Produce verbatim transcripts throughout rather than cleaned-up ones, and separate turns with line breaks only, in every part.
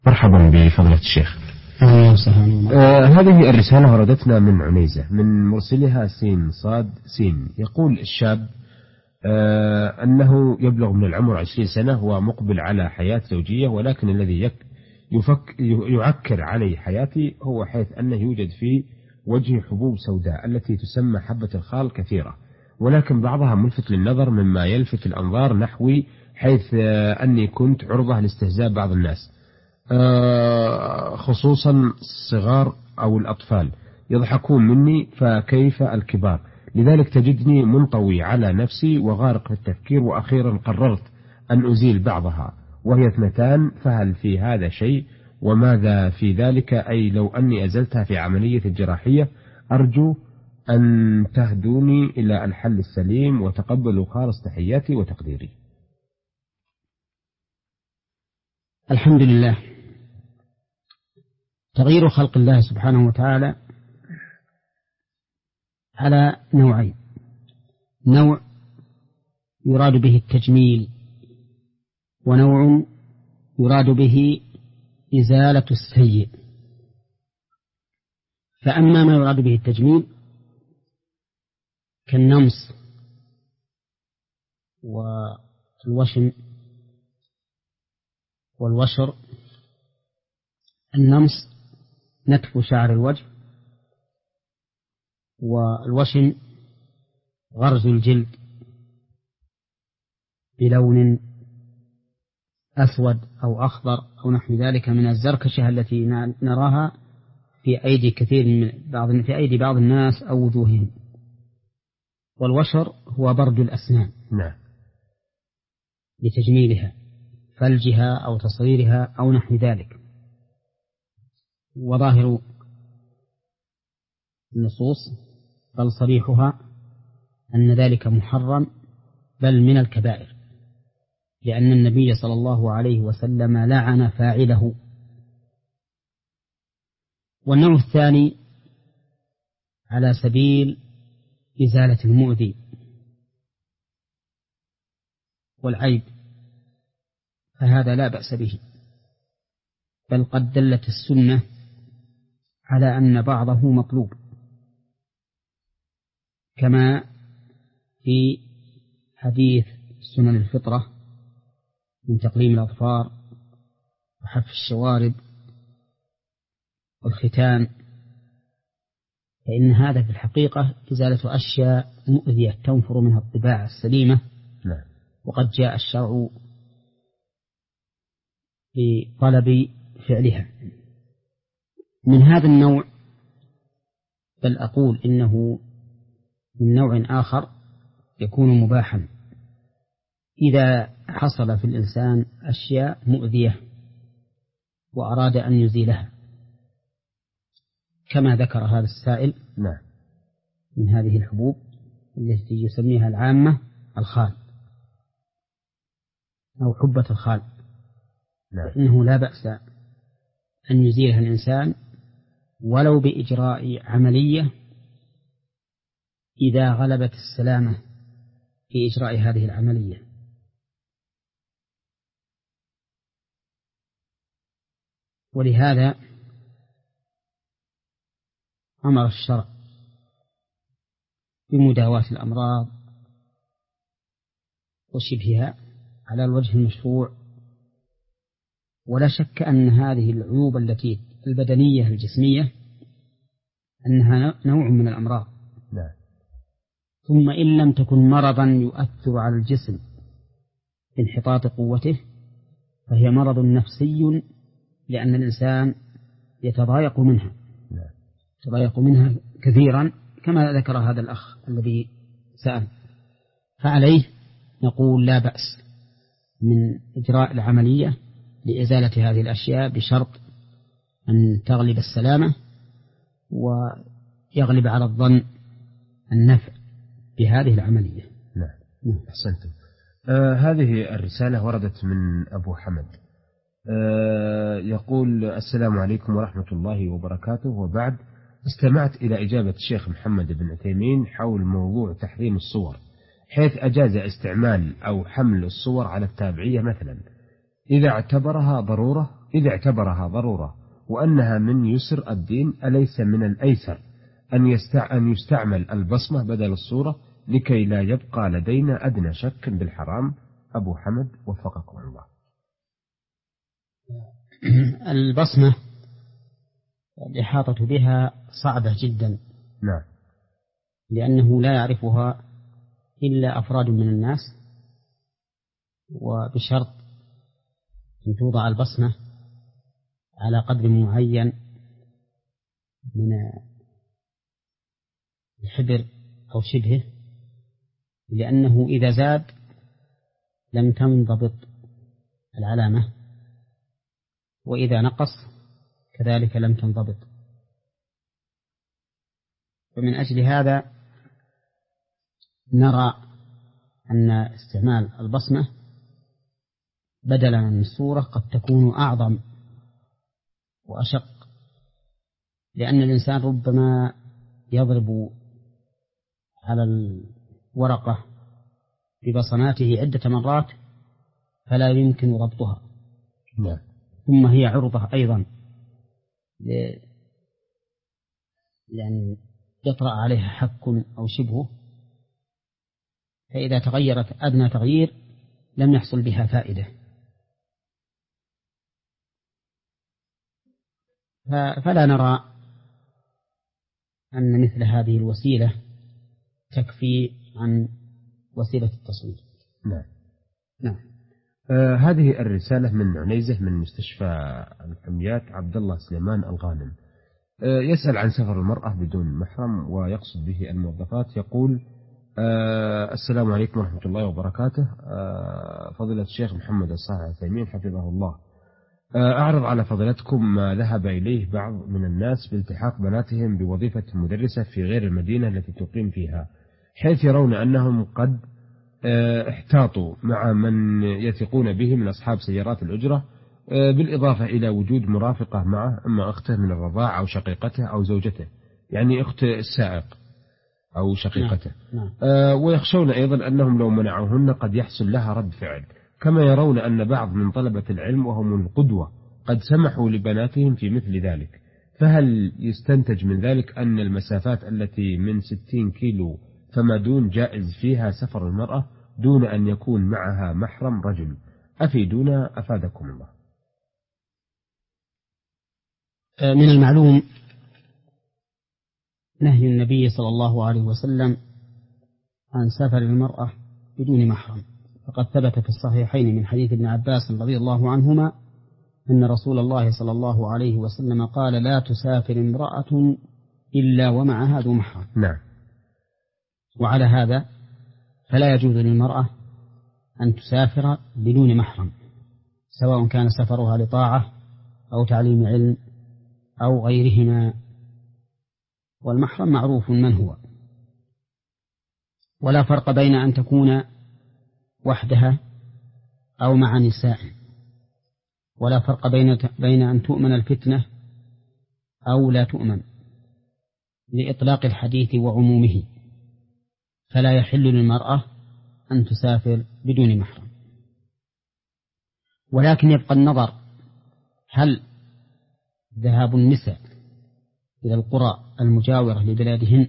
مرحبا بفضيلة الشيخ. آه هذه الرسالة وردتنا من عنيزة، من مرسلها سين صاد سين. يقول الشاب آه أنه يبلغ من العمر عشرين سنة ومقبل على حياة زوجية، ولكن الذي يك يفك يعكر علي حياتي هو حيث أنه يوجد في وجهي حبوب سوداء التي تسمى حبة الخال كثيرة، ولكن بعضها ملفت للنظر مما يلفت الأنظار نحوي، حيث آه أني كنت عرضة لاستهزاء بعض الناس خصوصا الصغار أو الأطفال يضحكون مني، فكيف الكبار؟ لذلك تجدني منطوي على نفسي وغارق في التفكير، وأخيرا قررت أن أزيل بعضها وهي اثنتان، فهل في هذا شيء؟ وماذا في ذلك؟ أي لو أني أزلتها في عملية الجراحية، أرجو أن تهدوني إلى الحل السليم وتقبلوا خالص تحياتي وتقديري.
الحمد لله. تغيير خلق الله سبحانه وتعالى على نوعين: نوع يراد به التجميل، ونوع يراد به إزالة السيء. فأما ما يراد به التجميل كالنمص والوشم والوشر. النمص نتف شعر الوجه، والوشم غرز الجلد بلون أسود أو أخضر أو نحو ذلك من الزركشة التي نراها في أيدي كثير من بعض في أيدي بعض الناس أو وجوههم. والوشر هو برد الأسنان
نعم
لتجميلها، فلجها أو تصغيرها أو نحو ذلك. وظاهر النصوص بل صريحها أن ذلك محرم بل من الكبائر، لأن النبي صلى الله عليه وسلم لعن فاعله. والنوع الثاني على سبيل إزالة المؤذي والعيب، فهذا لا بأس به، بل قد دلت السنة على أن بعضه مطلوب، كما في حديث سنن الفطرة من تقليم الأظفار وحف الشوارب والختان، فإن هذا في الحقيقة إزالة أشياء مؤذية تنفر منها الطباع السليمة. وقد جاء الشرع بطلب فعلها. من هذا النوع بل أقول إنه من نوع آخر يكون مباحا إذا حصل في الإنسان أشياء مؤذية وأراد أن يزيلها، كما ذكر هذا السائل
نعم
من هذه الحبوب التي يسميها العامة الخال أو حبة الخال، فإنه لا بأس أن يزيلها الإنسان ولو بإجراء عملية إذا غلبت السلامة في إجراء هذه العملية. ولهذا أمر الشرع بمداواة الأمراض وشبهها على الوجه المشروع. ولا شك أن هذه العيوب التي البدنية الجسمية أنها نوع من الأمراض.
لا.
ثم إن لم تكن مرضا يؤثر على الجسم بانحطاط قوته، فهي مرض نفسي، لأن الإنسان يتضايق منها
لا.
يتضايق منها كثيرا، كما ذكر هذا الأخ الذي سأل. فعليه نقول لا بأس من إجراء العملية لإزالة هذه الأشياء بشرط أن تغلب السلامة ويغلب على الظن النفع بهذه العملية.
نعم أحسنتم. آه هذه الرسالة وردت من أبو حمد. آه يقول: السلام عليكم ورحمة الله وبركاته، وبعد، استمعت إلى إجابة الشيخ محمد بن عثيمين حول موضوع تحريم الصور، حيث أجاز استعمال أو حمل الصور على التابعية مثلا إذا اعتبرها ضرورة إذا اعتبرها ضرورة وأنها من يسر الدين، أليس من الأيسر أن أن يستعمل البصمة بدل الصورة لكي لا يبقى لدينا أدنى شك بالحرام؟ أبو حمد وفقكم الله.
البصمة الإحاطة بها صعبة جدا.
نعم.
لأنه لا يعرفها إلا أفراد من الناس، وبشرط أن توضع البصمة على قدر معين من الحبر أو شبهه، لأنه إذا زاد لم تنضبط العلامة، وإذا نقص كذلك لم تنضبط. ومن أجل هذا نرى أن استعمال البصمة بدلا من الصورة قد تكون أعظم وأشق، لأن الإنسان ربما يضرب على الورقة ببصماته عدة مرات فلا يمكن ضبطها.
نعم.
ثم هي عرضة أيضا لأن يطرأ عليها حك أو شبه، فإذا تغيرت أدنى تغيير لم يحصل بها فائدة. فلا نرى أن مثل هذه الوسيلة تكفي عن وسيلة التصوير.
نعم.
نعم.
آه هذه الرسالة من عنيزة من مستشفى الحميات عبد الله سليمان الغانم. آه يسأل عن سفر المرأة بدون محرم ويقصد به الموظفات. يقول: آه السلام عليكم ورحمة الله وبركاته. آه فضيلة الشيخ محمد الصالح العثيمين حفظه الله، آه أعرض على فضيلتكم ما ذهب إليه بعض من الناس بالتحاق بناتهم بوظيفة مدرسة في غير المدينة التي تقيم فيها، حيث يرون أنهم قد آه احتاطوا مع من يثقون به من أصحاب سيارات الأجرة، آه بالإضافة إلى وجود مرافقة معه، أما أخته من الرضاع أو شقيقته أو زوجته، يعني أخت السائق أو شقيقته.
نعم. نعم.
آه ويخشون أيضا أنهم لو منعوهن قد يحصل لها رد فعل، كما يرون أن بعض من طلبة العلم وهم القدوة قد سمحوا لبناتهم في مثل ذلك. فهل يستنتج من ذلك أن المسافات التي من ستين كيلو فما دون جائز فيها سفر المرأة دون أن يكون معها محرم رجل؟ أفيدونا أفادكم الله.
من المعلوم نهي النبي صلى الله عليه وسلم عن سفر المرأة بدون محرم، فقد ثبت في الصحيحين من حديث ابن عباس رضي الله عنهما أن رسول الله صلى الله عليه وسلم قال: لا تسافر امرأة إلا ومعها ذو محرم.
نعم.
وعلى هذا فلا يجوز للمرأة أن تسافر بدون محرم، سواء كان سفرها لطاعة أو تعليم علم أو غيرهما، والمحرم معروف من هو. ولا فرق بين أن تكون وحدها أو مع نساء، ولا فرق بين بين أن تؤمن الفتنة أو لا تؤمن، لإطلاق الحديث وعمومه، فلا يحل للمرأة أن تسافر بدون محرم. ولكن يبقى النظر هل ذهاب النساء إلى القرى المجاورة لبلادهن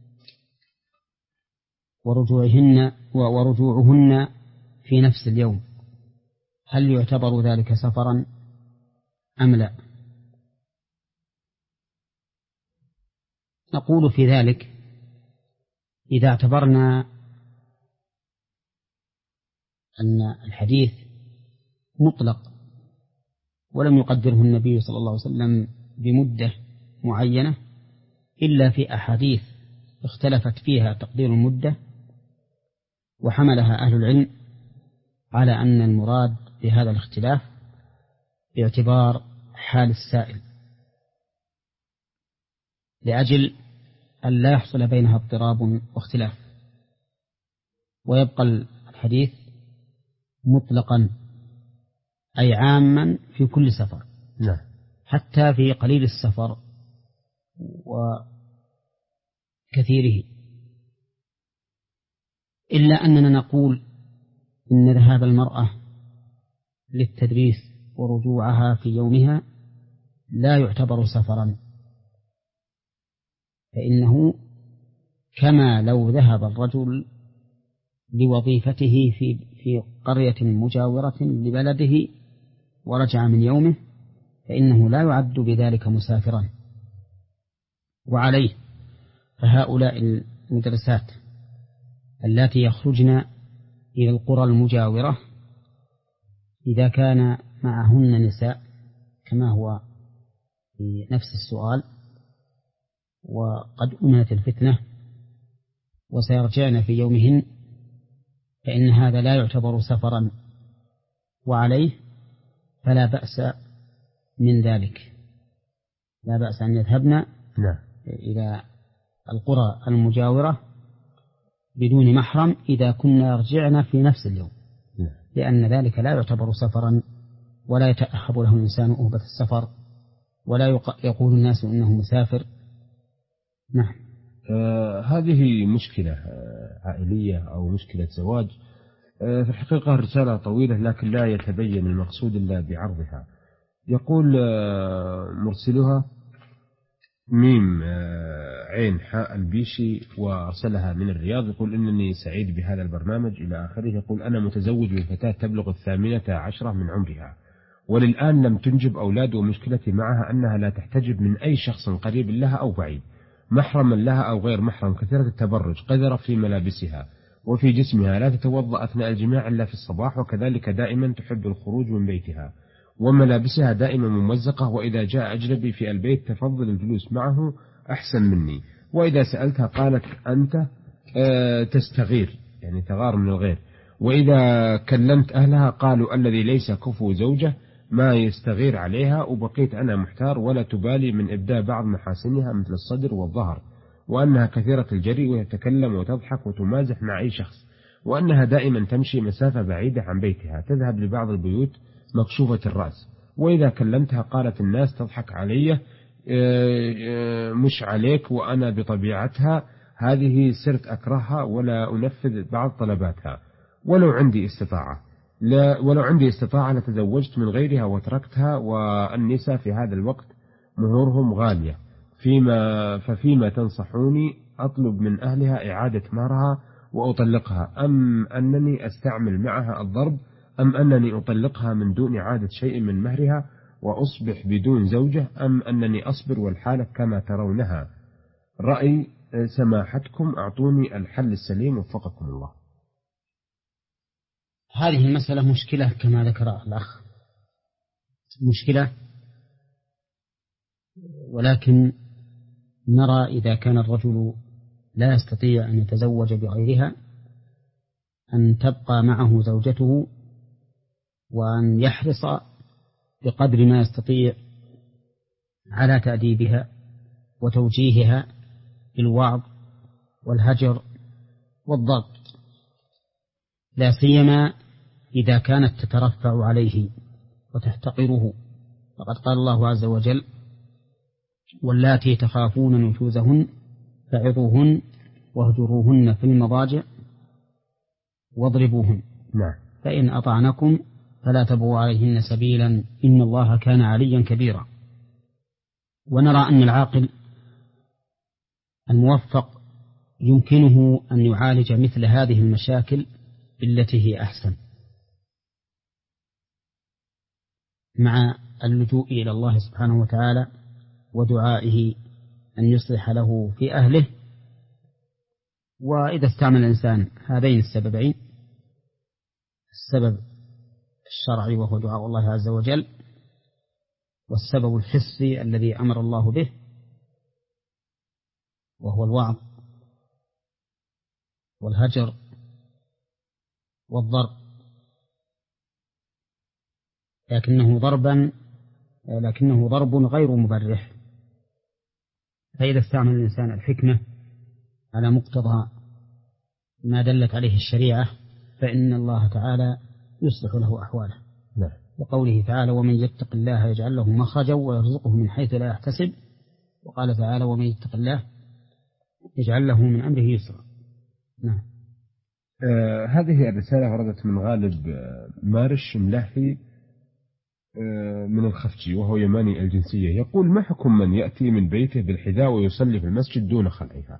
ورجوعهن ورجوعهن في نفس اليوم هل يعتبر ذلك سفرا أم لا؟ نقول في ذلك: إذا اعتبرنا أن الحديث مطلق ولم يقدره النبي صلى الله عليه وسلم بمدة معينة إلا في أحاديث اختلفت فيها تقدير المدة، وحملها أهل العلم على أن المراد بهذا الاختلاف باعتبار حال السائل، لأجل أن لا يحصل بينها اضطراب واختلاف، ويبقى الحديث مطلقا أي عاما في كل سفر.
نعم.
حتى في قليل السفر وكثيره، إلا أننا نقول إن ذهاب المرأة للتدريس ورجوعها في يومها لا يعتبر سفرا، فإنه كما لو ذهب الرجل لوظيفته في في قرية مجاورة لبلده ورجع من يومه، فإنه لا يعد بذلك مسافرا. وعليه فهؤلاء المدرسات التي يخرجن إلى القرى المجاورة إذا كان معهن نساء كما هو في نفس السؤال وقد أمنت الفتنة وسيرجعن في يومهن، فإن هذا لا يعتبر سفرا، وعليه فلا بأس من ذلك، لا بأس أن يذهبن إلى القرى المجاورة بدون محرم إذا كنا يرجعن في نفس اليوم، لأن ذلك لا يعتبر سفرا، ولا يتأهب له الإنسان أهبة السفر، ولا يقول الناس إنه مسافر. نعم.
آه هذه مشكلة آه عائلية أو مشكلة زواج. آه في الحقيقة الرسالة طويلة لكن لا يتبين المقصود إلا بعرضها. يقول آه مرسلها ميم آه عين حاء البيشي وأرسلها من الرياض، يقول إنني سعيد بهذا البرنامج إلى آخره. يقول أنا متزوج بفتاة تبلغ الثامنة عشرة من عمرها وللآن لم تنجب أولاد، ومشكلتي معها أنها لا تحتجب من أي شخص قريب لها أو بعيد، محرما لها أو غير محرم، كثيرة التبرج، قذرة في ملابسها وفي جسمها، لا تتوضأ أثناء الجماع إلا في الصباح، وكذلك دائما تحب الخروج من بيتها، وملابسها دائما ممزقة، وإذا جاء أجنبي في البيت تفضل الجلوس معه أحسن مني، وإذا سألتها قالت أنت أه تستغير يعني تغار من الغير، وإذا كلمت أهلها قالوا الذي ليس كفو زوجة ما يستغير عليها، وبقيت أنا محتار ولا تبالي من إبداء بعض محاسنها مثل الصدر والظهر، وأنها كثيرة الجري وتتكلم وتضحك وتمازح مع أي شخص، وأنها دائما تمشي مسافة بعيدة عن بيتها، تذهب لبعض البيوت مكشوفة الرأس، وإذا كلمتها قالت الناس تضحك علي مش عليك، وأنا بطبيعتها هذه صرت أكرهها ولا أنفذ بعض طلباتها، ولو عندي استطاعة لا ولو عندي استطاعة لتزوجت من غيرها وتركتها، والنساء في هذا الوقت مهورهم غالية، فيما ففيما تنصحوني أطلب من أهلها إعادة مهرها وأطلقها، أم أنني أستعمل معها الضرب، أم أنني أطلقها من دون إعادة شيء من مهرها وأصبح بدون زوجة، أم أنني أصبر والحالة كما ترونها؟ رأي سماحتكم أعطوني الحل السليم وفقكم الله.
هذه المسألة مشكلة كما ذكر الأخ، مشكلة، ولكن نرى إذا كان الرجل لا يستطيع أن يتزوج بغيرها أن تبقى معه زوجته، وأن يحرص بقدر ما يستطيع على تأديبها وتوجيهها بالوعظ والهجر والضبط، لا سيما إذا كانت تترفع عليه وتحتقره، فقد قال الله عز وجل واللاتي تخافون نشوزهن فعظوهن واهجروهن في المضاجع واضربوهن
نعم.
فإن أطعنكم فلا تبغوا عليهن سبيلا إن الله كان عليا كبيرا. ونرى أن العاقل الموفق يمكنه أن يعالج مثل هذه المشاكل بالتي هي أحسن، مع اللجوء إلى الله سبحانه وتعالى ودعائه أن يصلح له في أهله. وإذا استعمل الإنسان هذين السببين، السبب الشرعي وهو دعاء الله عز وجل، والسبب الحسي الذي أمر الله به وهو الوعظ والهجر والضرب، لكنه ضربا لكنه ضرب غير مبرح. فإذا استعمل الإنسان الحكمة على مقتضى ما دلت عليه الشريعة فإن الله تعالى يصلح له أحواله.
نعم.
وقوله تعالى ومن يتق الله يجعل له مخرجا ويرزقه من حيث لا يحتسب، وقال تعالى ومن يتق الله يجعل له من أمره يسرا. نعم.
آه هذه الرسالة وردت من غالب آه مارش ملهي من الخفجي وهو يماني الجنسية، يقول: ما حكم من يأتي من بيته بالحذاء ويصلي في المسجد دون خلعها؟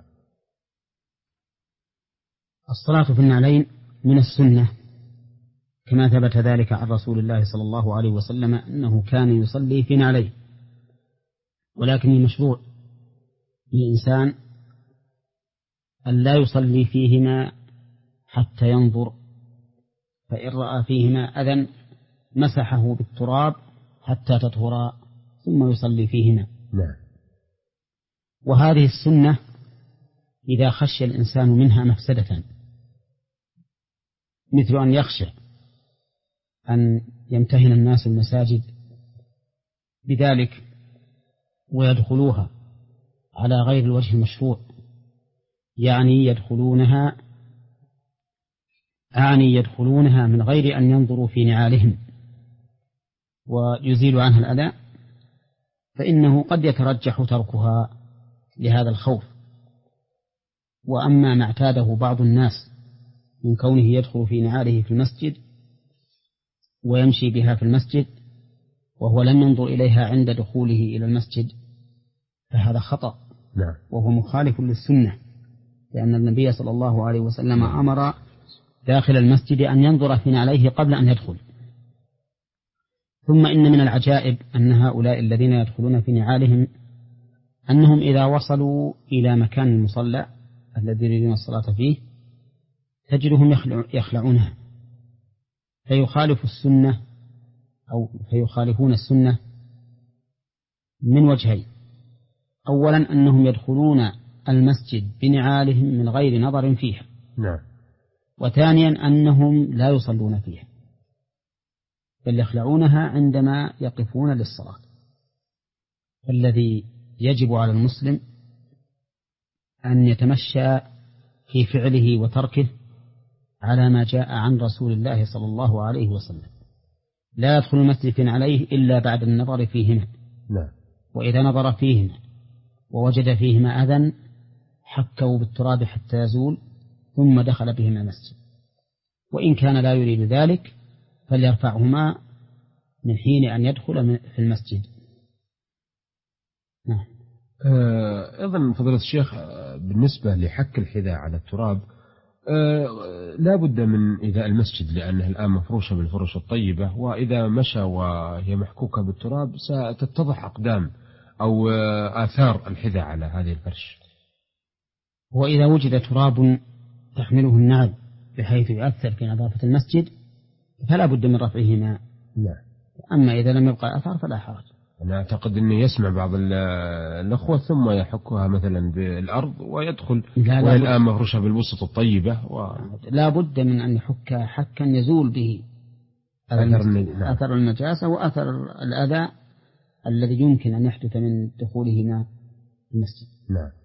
الصلاة في النعلين من السنة، كما ثبت ذلك عن رسول الله صلى الله عليه وسلم أنه كان يصلي في نعلين، ولكن المشروع للإنسان أن لا يصلي فيهما حتى ينظر، فإن رأى فيهما أذى مسحه بالتراب حتى تطهرا ثم يصلي فيهما.
نعم.
وهذه السنة إذا خشي الإنسان منها مفسدة، مثل أن يخشى أن يمتهن الناس المساجد بذلك ويدخلوها على غير الوجه المشروع، يعني يدخلونها يعني يدخلونها من غير أن ينظروا في نعالهم ويزيل عنها الأذى، فإنه قد يترجح تركها لهذا الخوف. وأما ما اعتاده بعض الناس من كونه يدخل في نعاله في المسجد ويمشي بها في المسجد وهو لم ينظر إليها عند دخوله إلى المسجد، فهذا خطأ.
نعم.
وهو مخالف للسنة، لأن النبي صلى الله عليه وسلم أمر داخل المسجد أن ينظر في نعليه قبل أن يدخل. ثم إن من العجائب أن هؤلاء الذين يدخلون في نعالهم أنهم إذا وصلوا إلى مكان المصلى الذي يريدون الصلاة فيه تجدهم يخلعونها، فيخالف السنة أو فيخالفون السنة من وجهين: أولا أنهم يدخلون المسجد بنعالهم من غير نظر فيها.
نعم.
وثانيا أنهم لا يصلون فيها بل يخلعونها عندما يقفون للصلاة. فالذي يجب على المسلم أن يتمشى في فعله وتركه على ما جاء عن رسول الله صلى الله عليه وسلم، لا يدخل المسجد في نعليه إلا بعد النظر فيهما.
نعم.
وإذا نظر فيهما ووجد فيهما أذى حكوا بالتراب حتى يزول ثم دخل بهما المسجد، وإن كان لا يريد ذلك فليرفعهما من حين أن يدخل في المسجد. نعم.
أيضا فضيلة الشيخ، بالنسبة لحك الحذاء على التراب لا بد من إذا المسجد لأنها الآن مفروشة بالفرش الطيبة، وإذا مشى وهي محكوكة بالتراب ستتضح أقدام أو آثار الحذاء على هذه الفرش.
وإذا وجد تراب تحمله النعل بحيث يؤثر في نظافة المسجد فلا بد من رفعهما.
لا.
أما إذا لم يبقى أثر فلا حرج.
أنا أعتقد أنه يسمع بعض الأخوة ثم يحكها مثلا بالأرض ويدخل، والآن مفروشة بالوسط الطيبة و...
لا بد من أن يحك حكا يزول به أثر, أثر النجاسة وأثر الأذى الذي يمكن أن يحدث من دخولهما المسجد.
نعم.